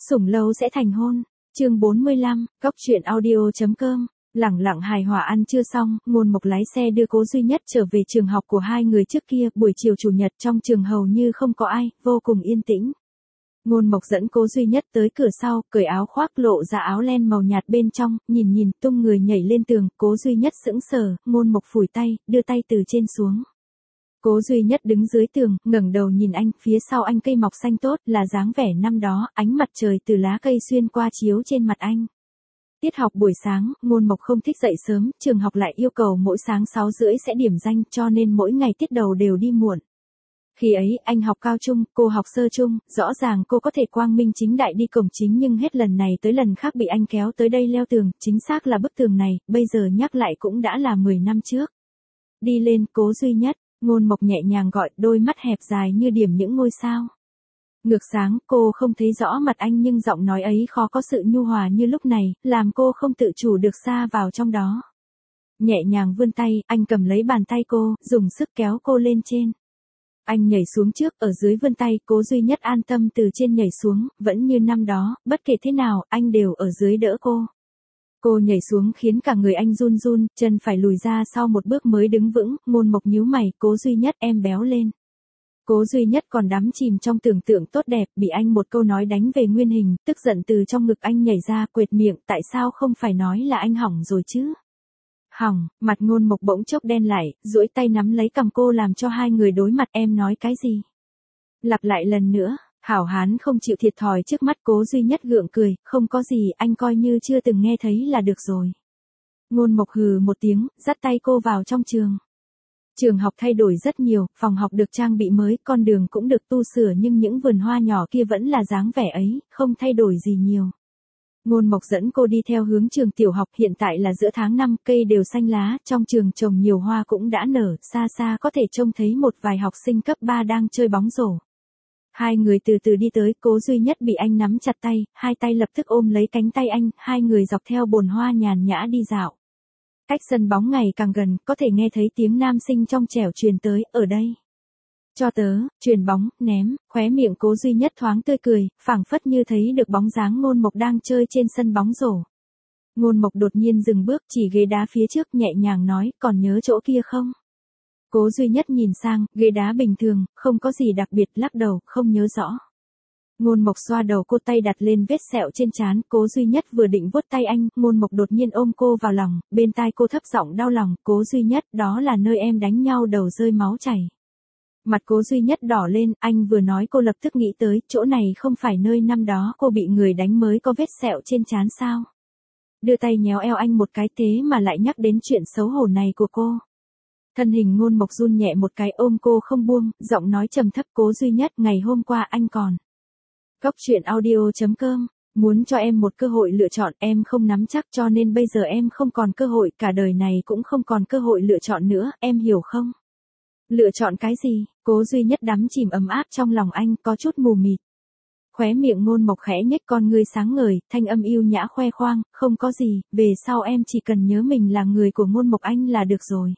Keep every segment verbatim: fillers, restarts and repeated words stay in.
Sủng lâu sẽ thành hôn. Chương bốn mươi lăm, góc truyện audio chấm com. Lẳng lặng hài hòa ăn trưa xong, Ngôn Mộc lái xe đưa Cố Duy Nhất trở về trường học của hai người trước kia. Buổi chiều chủ nhật trong trường hầu như không có ai, vô cùng yên tĩnh. Ngôn Mộc dẫn Cố Duy Nhất tới cửa sau, cởi áo khoác lộ ra áo len màu nhạt bên trong, nhìn nhìn, tung người nhảy lên tường. Cố Duy Nhất sững sờ, Ngôn Mộc phủi tay, đưa tay từ trên xuống. Cố Duy Nhất đứng dưới tường, ngẩng đầu nhìn anh, phía sau anh cây mọc xanh tốt, là dáng vẻ năm đó, ánh mặt trời từ lá cây xuyên qua chiếu trên mặt anh. Tiết học buổi sáng, Ngôn Mộc không thích dậy sớm, trường học lại yêu cầu mỗi sáng sáu rưỡi sẽ điểm danh, cho nên mỗi ngày tiết đầu đều đi muộn. Khi ấy, anh học cao trung, cô học sơ trung, rõ ràng cô có thể quang minh chính đại đi cổng chính nhưng hết lần này tới lần khác bị anh kéo tới đây leo tường, chính xác là bức tường này, bây giờ nhắc lại cũng đã là mười năm trước. Đi lên, Cố Duy Nhất. Ngôn Mộc nhẹ nhàng gọi, đôi mắt hẹp dài như điểm những ngôi sao. Ngược sáng, cô không thấy rõ mặt anh nhưng giọng nói ấy khó có sự nhu hòa như lúc này, làm cô không tự chủ được sa vào trong đó. Nhẹ nhàng vươn tay, anh cầm lấy bàn tay cô, dùng sức kéo cô lên trên. Anh nhảy xuống trước, ở dưới vươn tay, Cố Duy Nhất an tâm từ trên nhảy xuống, vẫn như năm đó, bất kể thế nào, anh đều ở dưới đỡ cô. Cô nhảy xuống khiến cả người anh run run, chân phải lùi ra sau một bước mới đứng vững. Ngôn Mộc nhíu mày, Cố Duy Nhất em béo lên. Cố Duy Nhất còn đắm chìm trong tưởng tượng tốt đẹp, bị anh một câu nói đánh về nguyên hình, tức giận từ trong ngực anh nhảy ra, quệt miệng, tại sao không phải nói là anh hỏng rồi chứ? Hỏng, mặt Ngôn Mộc bỗng chốc đen lại, duỗi tay nắm lấy cằm cô làm cho hai người đối mặt. Em nói cái gì? Lặp lại lần nữa. Hảo hán không chịu thiệt thòi trước mắt. Cố Duy Nhất gượng cười, không có gì, anh coi như chưa từng nghe thấy là được rồi. Ngôn Mộc hừ một tiếng, dắt tay cô vào trong trường. Trường học thay đổi rất nhiều, phòng học được trang bị mới, con đường cũng được tu sửa nhưng những vườn hoa nhỏ kia vẫn là dáng vẻ ấy, không thay đổi gì nhiều. Ngôn Mộc dẫn cô đi theo hướng trường tiểu học, hiện tại là giữa tháng năm, cây đều xanh lá, trong trường trồng nhiều hoa cũng đã nở, xa xa có thể trông thấy một vài học sinh cấp ba đang chơi bóng rổ. Hai người từ từ đi tới, Cố Duy Nhất bị anh nắm chặt tay, hai tay lập tức ôm lấy cánh tay anh, hai người dọc theo bồn hoa nhàn nhã đi dạo. Cách sân bóng ngày càng gần, có thể nghe thấy tiếng nam sinh trong trẻo truyền tới, ở đây. Cho tớ, chuyền bóng, ném, khóe miệng Cố Duy Nhất thoáng tươi cười, phảng phất như thấy được bóng dáng Ngôn Mộc đang chơi trên sân bóng rổ. Ngôn Mộc đột nhiên dừng bước, chỉ ghế đá phía trước, nhẹ nhàng nói, còn nhớ chỗ kia không? Cố Duy Nhất nhìn sang, ghế đá bình thường, không có gì đặc biệt, lắc đầu, không nhớ rõ. Ngôn Mộc xoa đầu cô, tay đặt lên vết sẹo trên trán. Cố Duy Nhất vừa định vuốt tay anh, Ngôn Mộc đột nhiên ôm cô vào lòng, bên tai cô thấp giọng đau lòng, Cố Duy Nhất, đó là nơi em đánh nhau đầu rơi máu chảy. Mặt Cố Duy Nhất đỏ lên, anh vừa nói cô lập tức nghĩ tới, chỗ này không phải nơi năm đó cô bị người đánh mới có vết sẹo trên trán sao? Đưa tay nhéo eo anh một cái, thế mà lại nhắc đến chuyện xấu hổ này của cô. Thân hình Ngôn Mộc run nhẹ một cái, ôm cô không buông, giọng nói trầm thấp, Cố Duy Nhất, ngày hôm qua anh còn. Góc truyện audio chấm com, muốn cho em một cơ hội lựa chọn, em không nắm chắc cho nên bây giờ em không còn cơ hội, cả đời này cũng không còn cơ hội lựa chọn nữa, em hiểu không? Lựa chọn cái gì? Cố Duy Nhất đắm chìm ấm áp trong lòng anh, có chút mù mịt. Khóe miệng Ngôn Mộc khẽ nhếch, con ngươi sáng ngời, thanh âm yêu nhã khoe khoang, không có gì, về sau em chỉ cần nhớ mình là người của Ngôn Mộc anh là được rồi.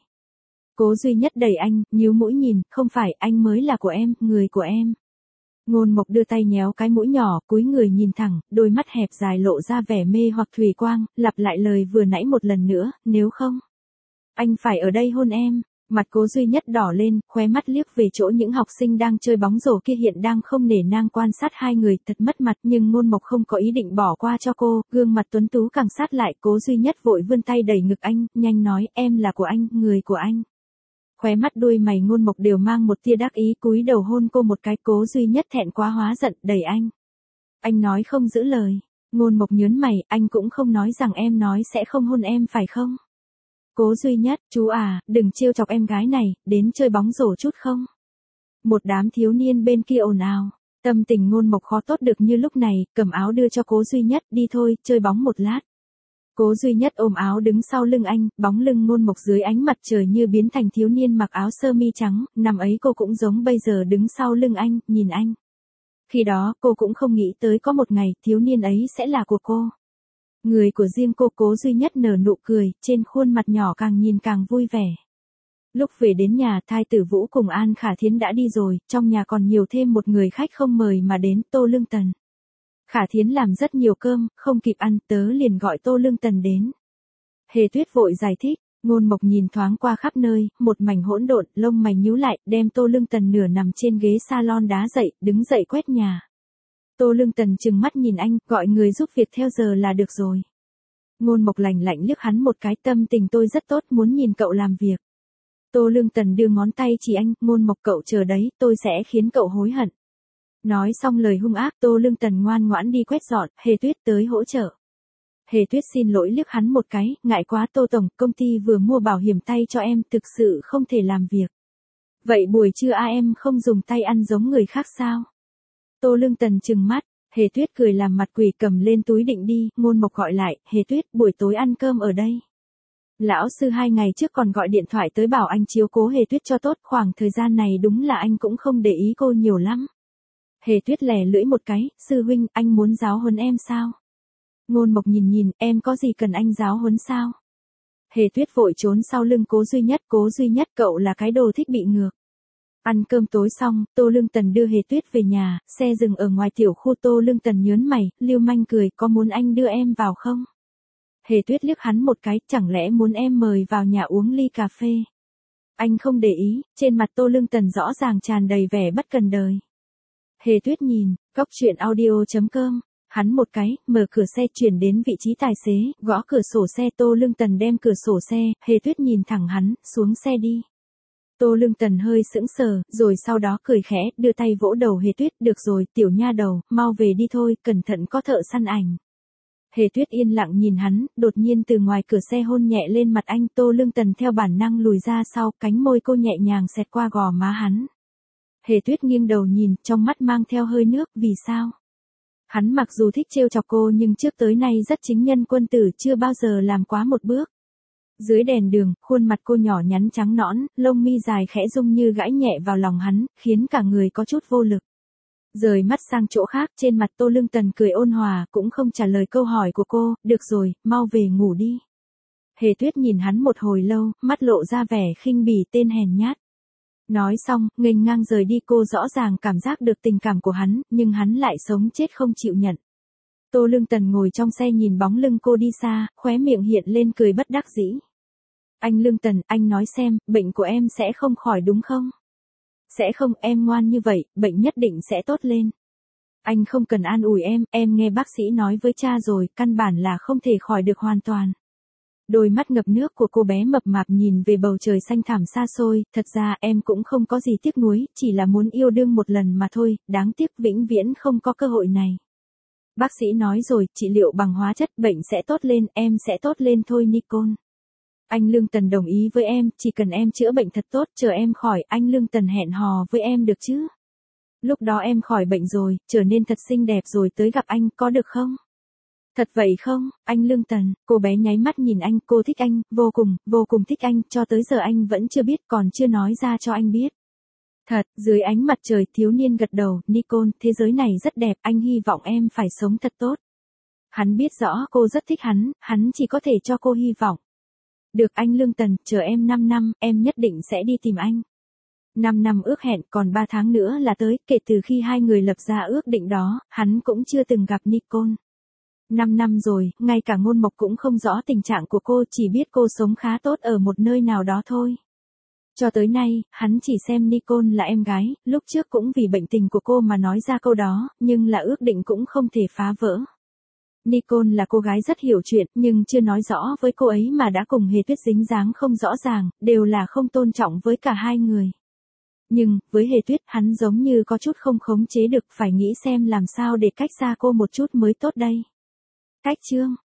Cố Duy Nhất đẩy anh, nhíu mũi nhìn, không phải, anh mới là của em, người của em. Ngôn Mộc đưa tay nhéo cái mũi nhỏ, cúi người nhìn thẳng, đôi mắt hẹp dài lộ ra vẻ mê hoặc thủy quang, lặp lại lời vừa nãy một lần nữa, nếu không, anh phải ở đây hôn em. Mặt Cố Duy Nhất đỏ lên, khóe mắt liếc về chỗ những học sinh đang chơi bóng rổ kia hiện đang không nể nang quan sát hai người, thật mất mặt, nhưng Ngôn Mộc không có ý định bỏ qua cho cô, gương mặt tuấn tú càng sát lại. Cố Duy Nhất vội vươn tay đẩy ngực anh, nhanh nói, em là của anh, người của anh. Khóe mắt đuôi mày Ngôn Mộc đều mang một tia đắc ý, cúi đầu hôn cô một cái. Cố Duy Nhất thẹn quá hóa giận, đẩy anh. Anh nói không giữ lời. Ngôn Mộc nhớn mày, anh cũng không nói rằng em nói sẽ không hôn em phải không? Cố Duy Nhất, chú à, đừng trêu chọc em gái này, đến chơi bóng rổ chút không? Một đám thiếu niên bên kia ồn ào. Tâm tình Ngôn Mộc khó tốt được như lúc này, cầm áo đưa cho Cố Duy Nhất, đi thôi, chơi bóng một lát. Cố Duy Nhất ôm áo đứng sau lưng anh, bóng lưng Ngôn Mộc dưới ánh mặt trời như biến thành thiếu niên mặc áo sơ mi trắng, năm ấy cô cũng giống bây giờ đứng sau lưng anh, nhìn anh. Khi đó, cô cũng không nghĩ tới có một ngày, thiếu niên ấy sẽ là của cô. Người của riêng cô. Cố Duy Nhất nở nụ cười, trên khuôn mặt nhỏ càng nhìn càng vui vẻ. Lúc về đến nhà, Thai Tử Vũ cùng An Khả Thiến đã đi rồi, trong nhà còn nhiều thêm một người khách không mời mà đến, Tô Lương Tần. Khả Thiến làm rất nhiều cơm, không kịp ăn, tớ liền gọi Tô Lương Tần đến. Hề Tuyết vội giải thích, Ngôn Mộc nhìn thoáng qua khắp nơi, một mảnh hỗn độn, lông mày nhíu lại, đem Tô Lương Tần nửa nằm trên ghế salon đá dậy, đứng dậy quét nhà. Tô Lương Tần trừng mắt nhìn anh, gọi người giúp việc theo giờ là được rồi. Ngôn Mộc lạnh lạnh liếc hắn một cái, tâm tình tôi rất tốt, muốn nhìn cậu làm việc. Tô Lương Tần đưa ngón tay chỉ anh, Ngôn Mộc cậu chờ đấy, tôi sẽ khiến cậu hối hận. Nói xong lời hung ác, Tô Lương Tần ngoan ngoãn đi quét dọn, Hề Tuyết tới hỗ trợ. Hề Tuyết xin lỗi liếc hắn một cái, ngại quá Tô Tổng, công ty vừa mua bảo hiểm tay cho em, thực sự không thể làm việc. Vậy buổi trưa a em không dùng tay ăn giống người khác sao? Tô Lương Tần trừng mắt, Hề Tuyết cười làm mặt quỷ cầm lên túi định đi, Ngôn Mộc gọi lại, Hề Tuyết, buổi tối ăn cơm ở đây. Lão sư hai ngày trước còn gọi điện thoại tới bảo anh chiếu cố Hề Tuyết cho tốt, khoảng thời gian này đúng là anh cũng không để ý cô nhiều lắm. Hề Tuyết lè lưỡi một cái, sư huynh, anh muốn giáo huấn em sao? Ngôn Mộc nhìn nhìn, em có gì cần anh giáo huấn sao? Hề Tuyết vội trốn sau lưng Cố Duy Nhất, Cố Duy Nhất cậu là cái đồ thích bị ngược. Ăn cơm tối xong, Tô Lương Tần đưa Hề Tuyết về nhà, xe dừng ở ngoài tiểu khu. Tô Lương Tần nhớn mày, lưu manh cười, có muốn anh đưa em vào không? Hề Tuyết liếc hắn một cái, chẳng lẽ muốn em mời vào nhà uống ly cà phê? Anh không để ý, trên mặt Tô Lương Tần rõ ràng tràn đầy vẻ bất cần đời. Hề Tuyết nhìn, góc truyện audio chấm com, hắn một cái, mở cửa xe chuyển đến vị trí tài xế, gõ cửa sổ xe. Tô Lương Tần đem cửa sổ xe, Hề Tuyết nhìn thẳng hắn, xuống xe đi. Tô Lương Tần hơi sững sờ, rồi sau đó cười khẽ, đưa tay vỗ đầu Hề Tuyết, được rồi, tiểu nha đầu, mau về đi thôi, cẩn thận có thợ săn ảnh. Hề Tuyết yên lặng nhìn hắn, đột nhiên từ ngoài cửa xe hôn nhẹ lên mặt anh. Tô Lương Tần theo bản năng lùi ra sau, cánh môi cô nhẹ nhàng xẹt qua gò má hắn. Hề Tuyết nghiêng đầu nhìn, trong mắt mang theo hơi nước, vì sao? Hắn mặc dù thích trêu chọc cô nhưng trước tới nay rất chính nhân quân tử, chưa bao giờ làm quá một bước. Dưới đèn đường, khuôn mặt cô nhỏ nhắn trắng nõn, lông mi dài khẽ rung như gãi nhẹ vào lòng hắn, khiến cả người có chút vô lực. Rời mắt sang chỗ khác, trên mặt Tô Lương Tần cười ôn hòa, cũng không trả lời câu hỏi của cô, được rồi, mau về ngủ đi. Hề Tuyết nhìn hắn một hồi lâu, mắt lộ ra vẻ khinh bỉ, tên hèn nhát. Nói xong, nghênh ngang rời đi. Cô rõ ràng cảm giác được tình cảm của hắn, nhưng hắn lại sống chết không chịu nhận. Tô Lương Tần ngồi trong xe nhìn bóng lưng cô đi xa, khóe miệng hiện lên cười bất đắc dĩ. Anh Lương Tần, anh nói xem, bệnh của em sẽ không khỏi đúng không? Sẽ không, em ngoan như vậy, bệnh nhất định sẽ tốt lên. Anh không cần an ủi em, em nghe bác sĩ nói với cha rồi, căn bản là không thể khỏi được hoàn toàn. Đôi mắt ngập nước của cô bé mập mạp nhìn về bầu trời xanh thẳm xa xôi, thật ra em cũng không có gì tiếc nuối, chỉ là muốn yêu đương một lần mà thôi, đáng tiếc vĩnh viễn không có cơ hội này. Bác sĩ nói rồi, trị liệu bằng hóa chất, bệnh sẽ tốt lên, em sẽ tốt lên thôi Nicole. Anh Lương Tần đồng ý với em, chỉ cần em chữa bệnh thật tốt, chờ em khỏi, anh Lương Tần hẹn hò với em được chứ? Lúc đó em khỏi bệnh rồi, trở nên thật xinh đẹp rồi tới gặp anh, có được không? Thật vậy không, anh Lương Tần? Cô bé nháy mắt nhìn anh, cô thích anh, vô cùng, vô cùng thích anh, cho tới giờ anh vẫn chưa biết, còn chưa nói ra cho anh biết. Thật, dưới ánh mặt trời, thiếu niên gật đầu, Nicole, thế giới này rất đẹp, anh hy vọng em phải sống thật tốt. Hắn biết rõ cô rất thích hắn, hắn chỉ có thể cho cô hy vọng. Được anh Lương Tần, chờ em năm năm, em nhất định sẽ đi tìm anh. năm năm ước hẹn, còn ba tháng nữa là tới, kể từ khi hai người lập ra ước định đó, hắn cũng chưa từng gặp Nicole. năm năm rồi, ngay cả Ngôn Mộc cũng không rõ tình trạng của cô, chỉ biết cô sống khá tốt ở một nơi nào đó thôi. Cho tới nay, hắn chỉ xem Nicole là em gái, lúc trước cũng vì bệnh tình của cô mà nói ra câu đó, nhưng là ước định cũng không thể phá vỡ. Nicole là cô gái rất hiểu chuyện, nhưng chưa nói rõ với cô ấy mà đã cùng Hề Tuyết dính dáng không rõ ràng, đều là không tôn trọng với cả hai người. Nhưng, với Hề Tuyết, hắn giống như có chút không khống chế được, phải nghĩ xem làm sao để cách xa cô một chút mới tốt đây. Cách chương